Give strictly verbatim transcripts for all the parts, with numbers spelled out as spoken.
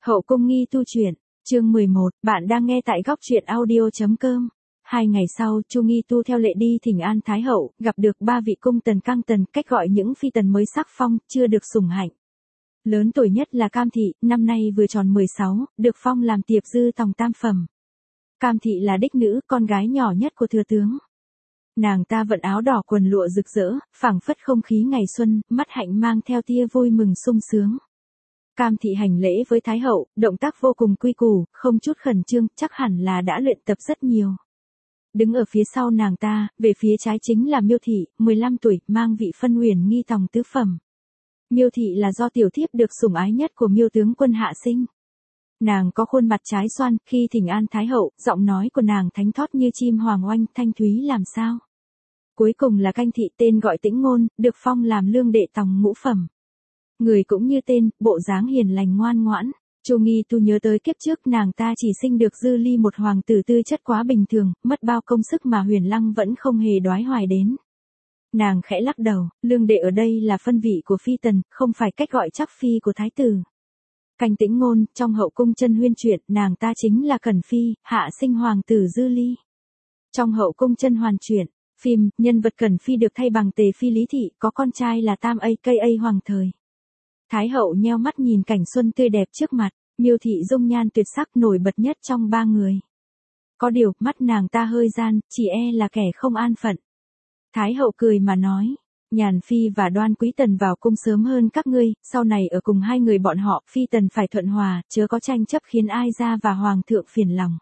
Hậu cung nghi tu truyện, chương mười một, bạn đang nghe tại góc truyện audio.com. Hai ngày sau, Chu Nghi Tu theo lệ đi thỉnh an Thái Hậu, gặp được ba vị cung tần căng tần, cách gọi những phi tần mới sắc phong, chưa được sủng hạnh. Lớn tuổi nhất là Cam Thị, năm nay vừa tròn mười sáu, được phong làm tiệp dư tòng tam phẩm. Cam Thị là đích nữ, con gái nhỏ nhất của thừa tướng. Nàng ta vận áo đỏ quần lụa rực rỡ, phảng phất không khí ngày xuân, mắt hạnh mang theo tia vui mừng sung sướng. Cam Thị hành lễ với Thái Hậu, động tác vô cùng quy củ, không chút khẩn trương, chắc hẳn là đã luyện tập rất nhiều. Đứng ở phía sau nàng ta, về phía trái chính là Miêu Thị, mười lăm tuổi, mang vị phân huyền nghi tòng tứ phẩm. Miêu Thị là do tiểu thiếp được sủng ái nhất của Miêu tướng quân hạ sinh. Nàng có khuôn mặt trái xoan, khi thỉnh an Thái Hậu, giọng nói của nàng thánh thót như chim hoàng oanh, thanh thúy làm sao. Cuối cùng là Canh Thị, tên gọi Tĩnh Ngôn, được phong làm lương đệ tòng ngũ phẩm. Người cũng như tên, bộ dáng hiền lành ngoan ngoãn. Chu Nghi Tu nhớ tới kiếp trước nàng ta chỉ sinh được Dư Ly một hoàng tử tư chất quá bình thường, mất bao công sức mà Huyền Lăng vẫn không hề đoái hoài đến. Nàng khẽ lắc đầu, lương đệ ở đây là phân vị của phi tần, không phải cách gọi chắc phi của thái tử. Canh Tĩnh Ngôn, trong hậu cung chân huyên truyện, nàng ta chính là Cẩn Phi, hạ sinh hoàng tử Dư Ly. Trong hậu cung chân hoàn truyện, phim, nhân vật Cẩn Phi được thay bằng Tề Phi Lý Thị, có con trai là Tam A K A hoàng thời. Thái Hậu nheo mắt nhìn cảnh xuân tươi đẹp trước mặt, Miêu Thị dung nhan tuyệt sắc nổi bật nhất trong ba người. Có điều, mắt nàng ta hơi gian, chỉ e là kẻ không an phận. Thái Hậu cười mà nói, Nhàn Phi và Đoan Quý Tần vào cung sớm hơn các ngươi, sau này ở cùng hai người bọn họ, Phi Tần phải thuận hòa, chớ có tranh chấp khiến ai ra và Hoàng thượng phiền lòng.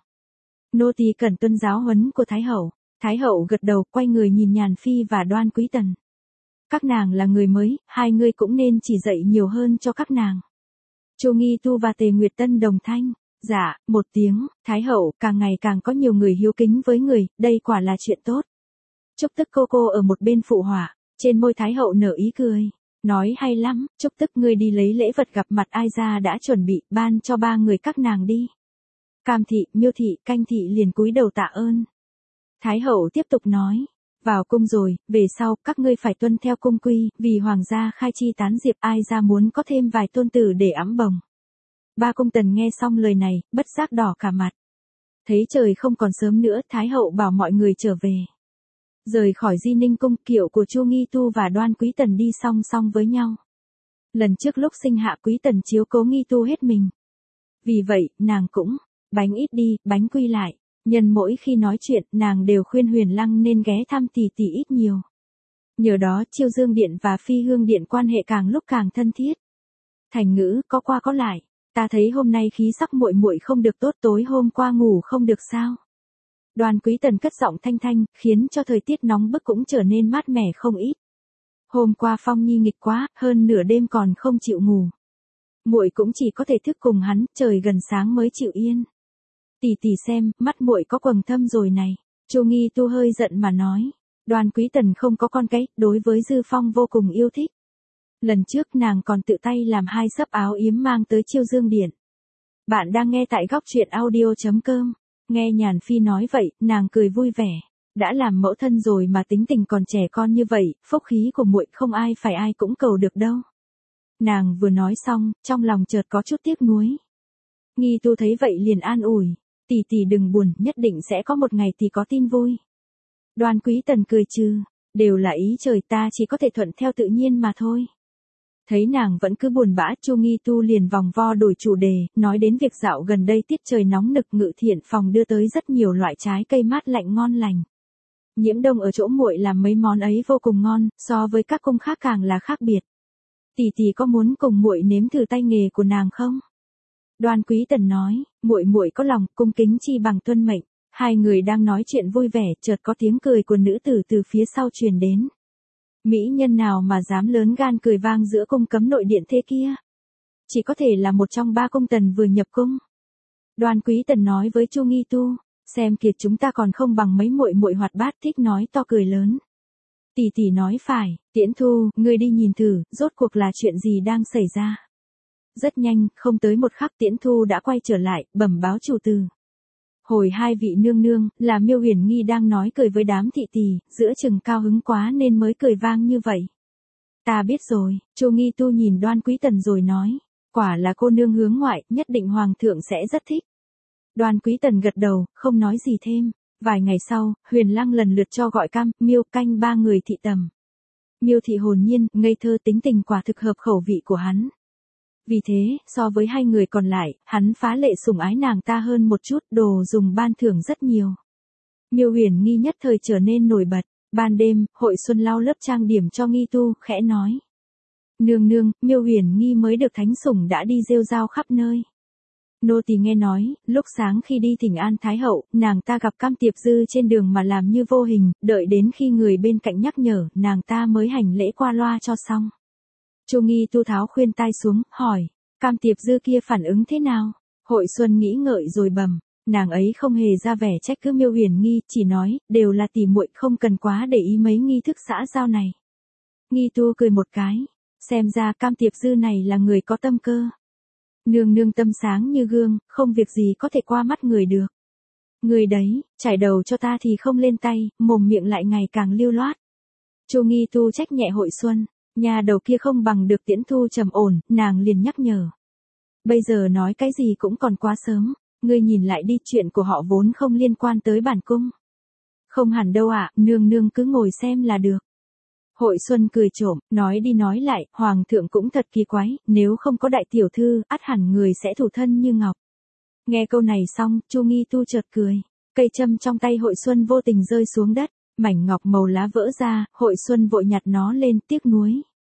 Nô tỳ cần tuân giáo huấn của Thái Hậu. Thái Hậu gật đầu, quay người nhìn Nhàn Phi và Đoan Quý Tần. Các nàng là người mới, hai người cũng nên chỉ dạy nhiều hơn cho các nàng. Chu Nghi Tu và Tề Nguyệt Tân đồng thanh, dạ, một tiếng. Thái Hậu, càng ngày càng có nhiều người hiếu kính với người, đây quả là chuyện tốt. Trúc Tức cô cô ở một bên phụ họa, trên môi Thái Hậu nở ý cười, nói hay lắm, Trúc Tức ngươi đi lấy lễ vật gặp mặt ai ra đã chuẩn bị, ban cho ba người các nàng đi. Cam Thị, Miêu Thị, Canh Thị liền cúi đầu tạ ơn. Thái Hậu tiếp tục nói, vào cung rồi, về sau, các ngươi phải tuân theo cung quy, vì hoàng gia khai chi tán diệp, ai ra muốn có thêm vài tôn tử để ẵm bồng. Ba cung tần nghe xong lời này, bất giác đỏ cả mặt. Thấy trời không còn sớm nữa, Thái Hậu bảo mọi người trở về. Rời khỏi Di Ninh cung, kiệu của Chu Nghi Tu và Đoan Quý Tần đi song song với nhau. Lần trước lúc sinh hạ Quý Tần chiếu cố Nghi Tu hết mình. Vì vậy, nàng cũng, bánh ít đi, bánh quy lại. Nhân mỗi khi nói chuyện, nàng đều khuyên Huyền Lăng nên ghé thăm tỷ tỷ ít nhiều. Nhờ đó, Chiêu Dương Điện và Phi Hương Điện quan hệ càng lúc càng thân thiết. Thành ngữ, có qua có lại, ta thấy hôm nay khí sắc muội muội không được tốt, tối hôm qua ngủ không được sao. Đoan Quý Tần cất giọng thanh thanh, khiến cho thời tiết nóng bức cũng trở nên mát mẻ không ít. Hôm qua Phong Nhi nghịch quá, hơn nửa đêm còn không chịu ngủ. Muội cũng chỉ có thể thức cùng hắn, trời gần sáng mới chịu yên. Tỷ tỷ xem, mắt muội có quầng thâm rồi này. Chu Nghi Tu hơi giận mà nói. Đoan Quý Tần không có con cái, đối với Dư Phong vô cùng yêu thích. Lần trước nàng còn tự tay làm hai xấp áo yếm mang tới Chiêu Dương Điện. Bạn đang nghe tại góc truyện audio.com. Nghe Nhàn Phi nói vậy, nàng cười vui vẻ. Đã làm mẫu thân rồi mà tính tình còn trẻ con như vậy, phúc khí của muội không ai phải ai cũng cầu được đâu. Nàng vừa nói xong, trong lòng chợt có chút tiếc nuối. Nghi Tu thấy vậy liền an ủi. Tỷ tỷ đừng buồn, nhất định sẽ có một ngày tỷ có tin vui. Đoan Quý Tần cười trừ, đều là ý trời, ta chỉ có thể thuận theo tự nhiên mà thôi. Thấy nàng vẫn cứ buồn bã, Chu Nghi Tu liền vòng vo đổi chủ đề, nói đến việc dạo gần đây tiết trời nóng nực, Ngự Thiện phòng đưa tới rất nhiều loại trái cây mát lạnh ngon lành. Nhiễm Đông ở chỗ muội làm mấy món ấy vô cùng ngon, so với các cung khác càng là khác biệt. Tỷ tỷ có muốn cùng muội nếm thử tay nghề của nàng không? Đoan Quý Tần nói, muội muội có lòng, cung kính chi bằng tuân mệnh. Hai người đang nói chuyện vui vẻ, chợt có tiếng cười của nữ tử từ phía sau truyền đến. Mỹ nhân nào mà dám lớn gan cười vang giữa cung cấm nội điện thế kia? Chỉ có thể là một trong ba cung tần vừa nhập cung. Đoan Quý Tần nói với Chu Nghi Tu, xem kìa chúng ta còn không bằng mấy muội muội hoạt bát, thích nói to cười lớn. Tỷ tỷ nói phải, Tiễn Thu, ngươi đi nhìn thử, rốt cuộc là chuyện gì đang xảy ra. Rất nhanh, không tới một khắc Tiễn Thu đã quay trở lại, bẩm báo chủ tử. Hồi hai vị nương nương, là Miêu Huyền Nghi đang nói cười với đám thị tỳ, giữa chừng cao hứng quá nên mới cười vang như vậy. Ta biết rồi, Chu Nghi Tu nhìn Đoan Quý Tần rồi nói. Quả là cô nương hướng ngoại, nhất định hoàng thượng sẽ rất thích. Đoan Quý Tần gật đầu, không nói gì thêm. Vài ngày sau, Huyền Lăng lần lượt cho gọi Cam, Miêu, Canh ba người thị tầm. Miêu thị hồn nhiên, ngây thơ tính tình quả thực hợp khẩu vị của hắn. Vì thế, so với hai người còn lại, hắn phá lệ sủng ái nàng ta hơn một chút, đồ dùng ban thưởng rất nhiều. Miêu Huyền Nghi nhất thời trở nên nổi bật. Ban đêm, Hội Xuân lau lớp trang điểm cho Nghi Tu, khẽ nói. Nương nương, Miêu Huyền Nghi mới được thánh sủng đã đi rêu rao khắp nơi. Nô tỳ nghe nói, lúc sáng khi đi thỉnh an Thái hậu, nàng ta gặp Cam Tiệp Dư trên đường mà làm như vô hình, đợi đến khi người bên cạnh nhắc nhở, nàng ta mới hành lễ qua loa cho xong. Chu Nghi Tu tháo khuyên tai xuống, hỏi, Cam Tiệp Dư kia phản ứng thế nào? Hội Xuân nghĩ ngợi rồi bầm, nàng ấy không hề ra vẻ trách cứ Miêu Huyền Nghi, chỉ nói, đều là tỉ muội, không cần quá để ý mấy nghi thức xã giao này. Nghi Tu cười một cái, xem ra Cam Tiệp Dư này là người có tâm cơ. Nương nương tâm sáng như gương, không việc gì có thể qua mắt người được. Người đấy, trải đầu cho ta thì không lên tay, mồm miệng lại ngày càng lưu loát. Chu Nghi Tu trách nhẹ Hội Xuân, nhà đầu kia không bằng được Tiễn Thu trầm ổn, nàng liền nhắc nhở. Bây giờ nói cái gì cũng còn quá sớm, ngươi nhìn lại đi, chuyện của họ vốn không liên quan tới bản cung. Không hẳn đâu ạ, nương nương cứ ngồi xem là được. Hội Xuân cười trộm, nói đi nói lại, hoàng thượng cũng thật kỳ quái, nếu không có đại tiểu thư, ắt hẳn người sẽ thủ thân như ngọc. Nghe câu này xong, Chu Nghi Tu chợt cười, cây châm trong tay Hội Xuân vô tình rơi xuống đất, mảnh ngọc màu lá vỡ ra, Hội Xuân vội nhặt nó lên, tiếc nuối.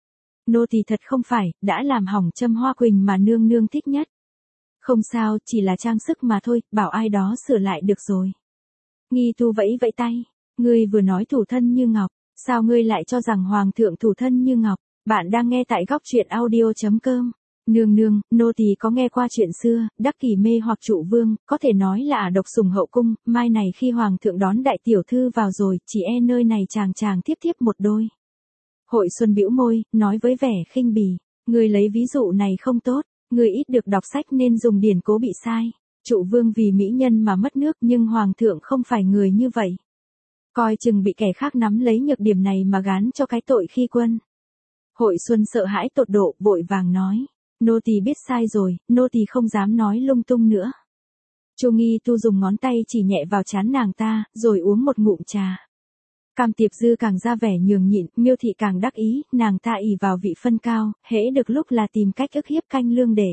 Nô tỳ thật không phải, đã làm hỏng châm hoa quỳnh mà nương nương thích nhất. Không sao, chỉ là trang sức mà thôi, bảo ai đó sửa lại được rồi. Nghi Tu vẫy vẫy tay, ngươi vừa nói thủ thân như ngọc. Sao ngươi lại cho rằng hoàng thượng thủ thân như ngọc? Bạn đang nghe tại góc truyện audio chấm com. Nương nương, nô tỳ có nghe qua chuyện xưa, đắc kỷ mê hoặc trụ vương, có thể nói là ả độc sủng hậu cung, mai này khi hoàng thượng đón đại tiểu thư vào rồi, chỉ e nơi này chàng chàng tiếp tiếp một đôi. Hội Xuân bĩu môi, nói với vẻ khinh bỉ, ngươi lấy ví dụ này không tốt, ngươi ít được đọc sách nên dùng điển cố bị sai. Trụ vương vì mỹ nhân mà mất nước, nhưng hoàng thượng không phải người như vậy. Coi chừng bị kẻ khác nắm lấy nhược điểm này mà gán cho cái tội khi quân. Hội Xuân sợ hãi tột độ, vội vàng nói, nô tỳ biết sai rồi, nô tỳ không dám nói lung tung nữa. Chu Nghi Tu dùng ngón tay chỉ nhẹ vào trán nàng ta, rồi uống một ngụm trà. Cam Tiệp Dư càng ra vẻ nhường nhịn, Miêu thị càng đắc ý, nàng ta ỷ vào vị phân cao, hễ được lúc là tìm cách ức hiếp Canh Lương Đệ.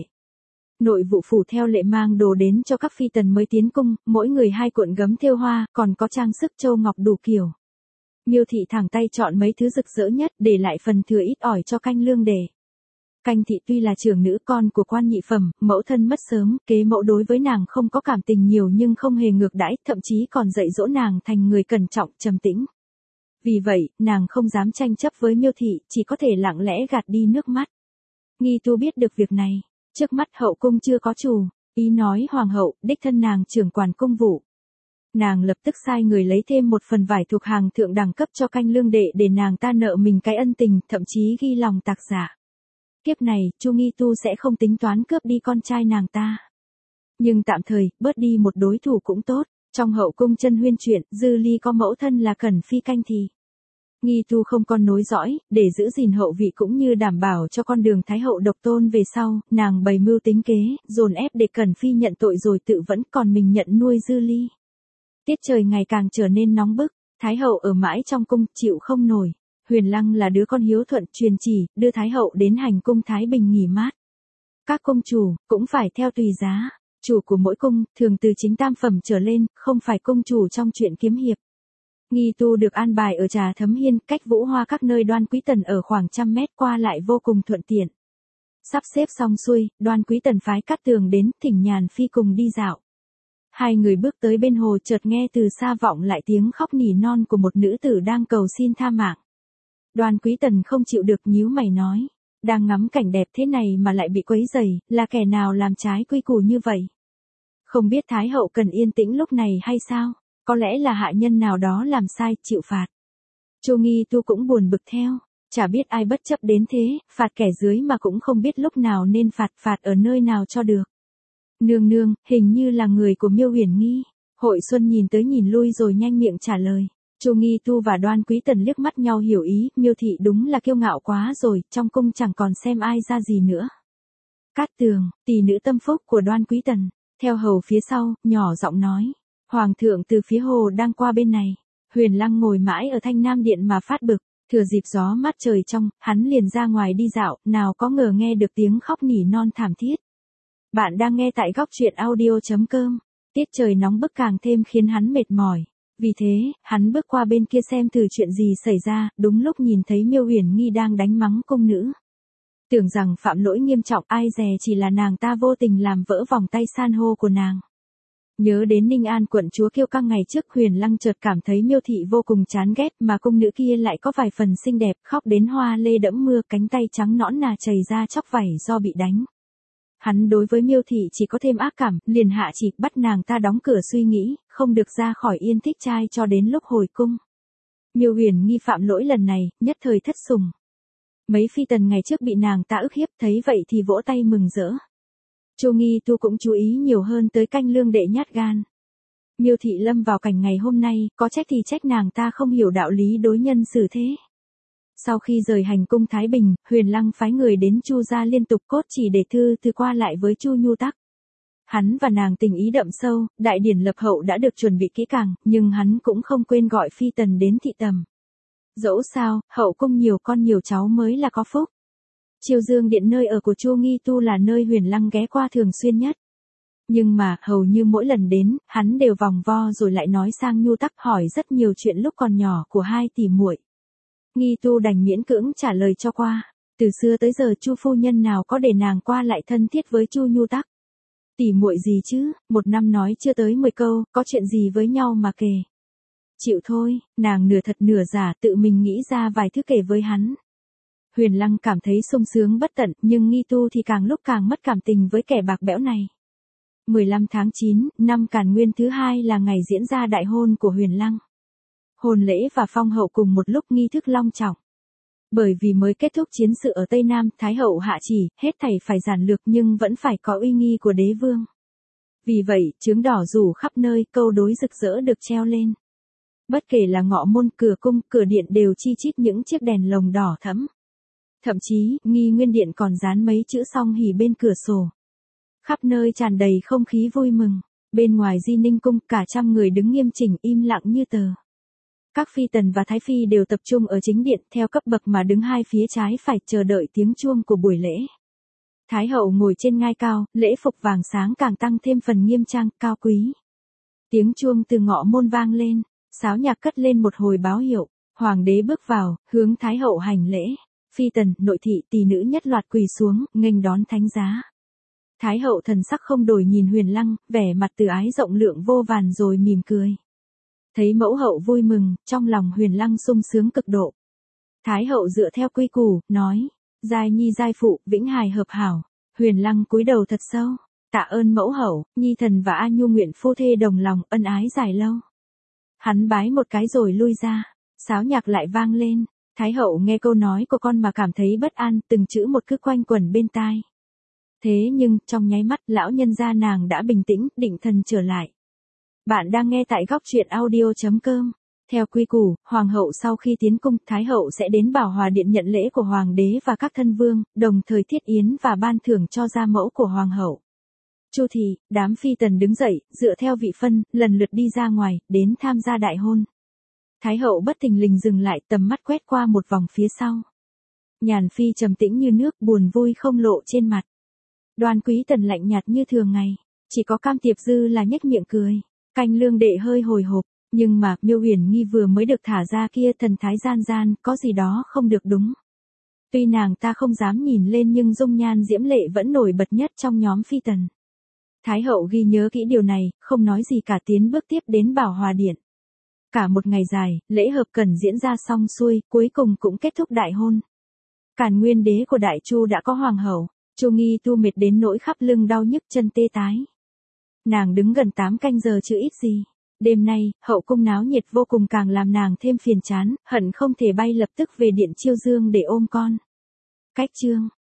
Nội vụ phủ theo lệ mang đồ đến cho các phi tần mới tiến cung, mỗi người hai cuộn gấm thêu hoa, còn có trang sức châu ngọc đủ kiểu. Miêu thị thẳng tay chọn mấy thứ rực rỡ nhất, để lại phần thừa ít ỏi cho Canh Lương Đệ. Canh thị tuy là trưởng nữ con của quan nhị phẩm, mẫu thân mất sớm, kế mẫu đối với nàng không có cảm tình nhiều nhưng không hề ngược đãi, thậm chí còn dạy dỗ nàng thành người cẩn trọng, trầm tĩnh. Vì vậy, nàng không dám tranh chấp với Miêu thị, chỉ có thể lặng lẽ gạt đi nước mắt. Nghi Tu biết được việc này. Trước mắt hậu cung chưa có chủ, ý nói hoàng hậu, đích thân nàng trưởng quản cung vụ. Nàng lập tức sai người lấy thêm một phần vải thuộc hàng thượng đẳng cấp cho Canh Lương Đệ để nàng ta nợ mình cái ân tình, thậm chí ghi lòng tạc giả. Kiếp này, Chu Nghi Tu sẽ không tính toán cướp đi con trai nàng ta. Nhưng tạm thời, bớt đi một đối thủ cũng tốt, trong hậu cung chân huyên chuyện, Dư Ly có mẫu thân là Cẩn Phi Canh thì. Nghi Tu không con nối dõi, để giữ gìn hậu vị cũng như đảm bảo cho con đường Thái hậu độc tôn về sau, nàng bày mưu tính kế, dồn ép để Cẩn Phi nhận tội rồi tự vẫn còn mình nhận nuôi Dư Ly. Tiết trời ngày càng trở nên nóng bức, Thái hậu ở mãi trong cung, chịu không nổi. Huyền Lăng là đứa con hiếu thuận, truyền chỉ, đưa Thái hậu đến hành cung Thái Bình nghỉ mát. Các cung chủ, cũng phải theo tùy giá. Chủ của mỗi cung, thường từ chính tam phẩm trở lên, không phải cung chủ trong chuyện kiếm hiệp. Nghi Tu được an bài ở Trà Thấm Hiên, cách Vũ Hoa các nơi Đoan Quý Tần ở khoảng trăm mét, qua lại vô cùng thuận tiện. Sắp xếp xong xuôi, Đoan Quý Tần phái Cát Tường đến, thỉnh Nhàn Phi cùng đi dạo. Hai người bước tới bên hồ, chợt nghe từ xa vọng lại tiếng khóc nỉ non của một nữ tử đang cầu xin tha mạng. Đoan Quý Tần không chịu được, nhíu mày nói, đang ngắm cảnh đẹp thế này mà lại bị quấy rầy, là kẻ nào làm trái quy củ như vậy? Không biết Thái hậu cần yên tĩnh lúc này hay sao? Có lẽ là hạ nhân nào đó làm sai, chịu phạt. Chu Nghi Tu cũng buồn bực theo, chả biết ai bất chấp đến thế, phạt kẻ dưới mà cũng không biết lúc nào nên phạt, phạt ở nơi nào cho được. Nương nương, hình như là người của Miêu Huyền Nghi. Hội Xuân nhìn tới nhìn lui rồi nhanh miệng trả lời. Chu Nghi Tu và Đoan Quý Tần liếc mắt nhau hiểu ý, Miêu thị đúng là kiêu ngạo quá rồi, trong cung chẳng còn xem ai ra gì nữa. Cát Tường, tỷ nữ tâm phúc của Đoan Quý Tần, theo hầu phía sau, nhỏ giọng nói. Hoàng thượng từ phía hồ đang qua bên này. Huyền Lăng ngồi mãi ở Thanh Nam Điện mà phát bực, thừa dịp gió mát trời trong, hắn liền ra ngoài đi dạo, nào có ngờ nghe được tiếng khóc nỉ non thảm thiết. Bạn đang nghe tại góc truyện audio.com. Tiết trời nóng bức càng thêm khiến hắn mệt mỏi. Vì thế, hắn bước qua bên kia xem thử chuyện gì xảy ra, đúng lúc nhìn thấy Miêu Uyển Nghi đang đánh mắng cung nữ. Tưởng rằng phạm lỗi nghiêm trọng, ai dè chỉ là nàng ta vô tình làm vỡ vòng tay san hô của nàng. Nhớ đến Ninh An quận chúa Kiêu Căng ngày trước, Huyền Lăng chợt cảm thấy Miêu thị vô cùng chán ghét, mà cung nữ kia lại có vài phần xinh đẹp, khóc đến hoa lê đẫm mưa, cánh tay trắng nõn nà chảy ra chóc vảy do bị đánh. Hắn đối với Miêu thị chỉ có thêm ác cảm, liền hạ chỉ bắt nàng ta đóng cửa suy nghĩ, không được ra khỏi Yên Thích Trai cho đến lúc hồi cung. Miêu Uyển Nghi phạm lỗi lần này, nhất thời thất sủng. Mấy phi tần ngày trước bị nàng ta ức hiếp, thấy vậy thì vỗ tay mừng rỡ. Chu Nghi Tu cũng chú ý nhiều hơn tới canh lương đệ nhát gan. Miêu thị lâm vào cảnh ngày hôm nay, có trách thì trách nàng ta không hiểu đạo lý đối nhân xử thế. Sau khi rời hành cung Thái Bình, Huyền Lăng phái người đến Chu gia liên tục cốt chỉ để thư thư qua lại với Chu Nhu Tắc. Hắn và nàng tình ý đậm sâu, đại điển lập hậu đã được chuẩn bị kỹ càng, nhưng hắn cũng không quên gọi phi tần đến thị tầm. Dẫu sao, hậu cung nhiều con nhiều cháu mới là có phúc. Chiêu Dương Điện nơi ở của Chu Nghi Tu là nơi Huyền Lăng ghé qua thường xuyên nhất. Nhưng mà, hầu như mỗi lần đến, hắn đều vòng vo rồi lại nói sang Nhu Tắc hỏi rất nhiều chuyện lúc còn nhỏ của hai tỷ muội. Nghi Tu đành miễn cưỡng trả lời cho qua. Từ xưa tới giờ Chu phu nhân nào có để nàng qua lại thân thiết với Chu Nhu Tắc. Tỷ muội gì chứ, một năm nói chưa tới mười câu, có chuyện gì với nhau mà kể. Chịu thôi, nàng nửa thật nửa giả tự mình nghĩ ra vài thứ kể với hắn. Huyền Lăng cảm thấy sung sướng bất tận, nhưng Nghi Tu thì càng lúc càng mất cảm tình với kẻ bạc bẽo này. mười lăm tháng chín, năm Càn Nguyên thứ hai là ngày diễn ra đại hôn của Huyền Lăng. Hôn lễ và phong hậu cùng một lúc, nghi thức long trọng. Bởi vì mới kết thúc chiến sự ở Tây Nam, Thái hậu hạ chỉ, hết thảy phải giản lược nhưng vẫn phải có uy nghi của đế vương. Vì vậy, chướng đỏ rủ khắp nơi, câu đối rực rỡ được treo lên. Bất kể là ngọ môn, cửa cung, cửa điện đều chi chít những chiếc đèn lồng đỏ thẫm. Thậm chí, Nghi Nguyên Điện còn dán mấy chữ song hỉ bên cửa sổ. Khắp nơi tràn đầy không khí vui mừng. Bên ngoài Di Ninh cung, cả trăm người đứng nghiêm chỉnh im lặng như tờ. Các phi tần và thái phi đều tập trung ở chính điện, theo cấp bậc mà đứng hai phía trái phải, chờ đợi tiếng chuông của buổi lễ. Thái hậu ngồi trên ngai cao, lễ phục vàng sáng càng tăng thêm phần nghiêm trang, cao quý. Tiếng chuông từ ngọ môn vang lên, sáo nhạc cất lên một hồi báo hiệu. Hoàng đế bước vào, hướng Thái hậu hành lễ. Phi tần, nội thị, tỷ nữ nhất loạt quỳ xuống, nghênh đón thánh giá. Thái hậu thần sắc không đổi nhìn Huyền Lăng, vẻ mặt từ ái rộng lượng vô vàn rồi mỉm cười. Thấy mẫu hậu vui mừng, trong lòng Huyền Lăng sung sướng cực độ. Thái hậu dựa theo quy củ, nói, giai nhi giai phụ, vĩnh hài hợp hảo. Huyền Lăng cúi đầu thật sâu, tạ ơn mẫu hậu, nhi thần và A Nhu nguyện phu thê đồng lòng, ân ái dài lâu. Hắn bái một cái rồi lui ra, sáo nhạc lại vang lên. Thái hậu nghe câu nói của con mà cảm thấy bất an, từng chữ một cứ quanh quẩn bên tai. Thế nhưng, trong nháy mắt, lão nhân gia nàng đã bình tĩnh, định thần trở lại. Bạn đang nghe tại góc truyện audio.com. Theo quy củ, hoàng hậu sau khi tiến cung, thái hậu sẽ đến Bảo Hòa Điện nhận lễ của hoàng đế và các thân vương, đồng thời thiết yến và ban thưởng cho gia mẫu của hoàng hậu. Chu thị, đám phi tần đứng dậy, dựa theo vị phân, lần lượt đi ra ngoài, đến tham gia đại hôn. Thái hậu bất thình lình dừng lại, tầm mắt quét qua một vòng phía sau. Nhàn phi trầm tĩnh như nước, buồn vui không lộ trên mặt. Đoan Quý Tần lạnh nhạt như thường ngày, chỉ có Cam Tiệp Dư là nhếch miệng cười. Canh lương đệ hơi hồi hộp, nhưng mà Miêu Uyển Nghi vừa mới được thả ra kia, thần thái gian gian, có gì đó không được đúng. Tuy nàng ta không dám nhìn lên nhưng dung nhan diễm lệ vẫn nổi bật nhất trong nhóm phi tần. Thái hậu ghi nhớ kỹ điều này, không nói gì cả, tiến bước tiếp đến Bảo Hòa Điện. Cả một ngày dài, lễ hợp cần diễn ra xong xuôi, cuối cùng cũng kết thúc đại hôn. Càn Nguyên đế của Đại Chu đã có hoàng hậu. Chu Nghi Tu mệt đến nỗi khắp lưng đau nhức, chân tê tái. Nàng đứng gần tám canh giờ chứ ít gì. Đêm nay, hậu cung náo nhiệt vô cùng càng làm nàng thêm phiền chán, hận không thể bay lập tức về điện Chiêu Dương để ôm con. Cách chương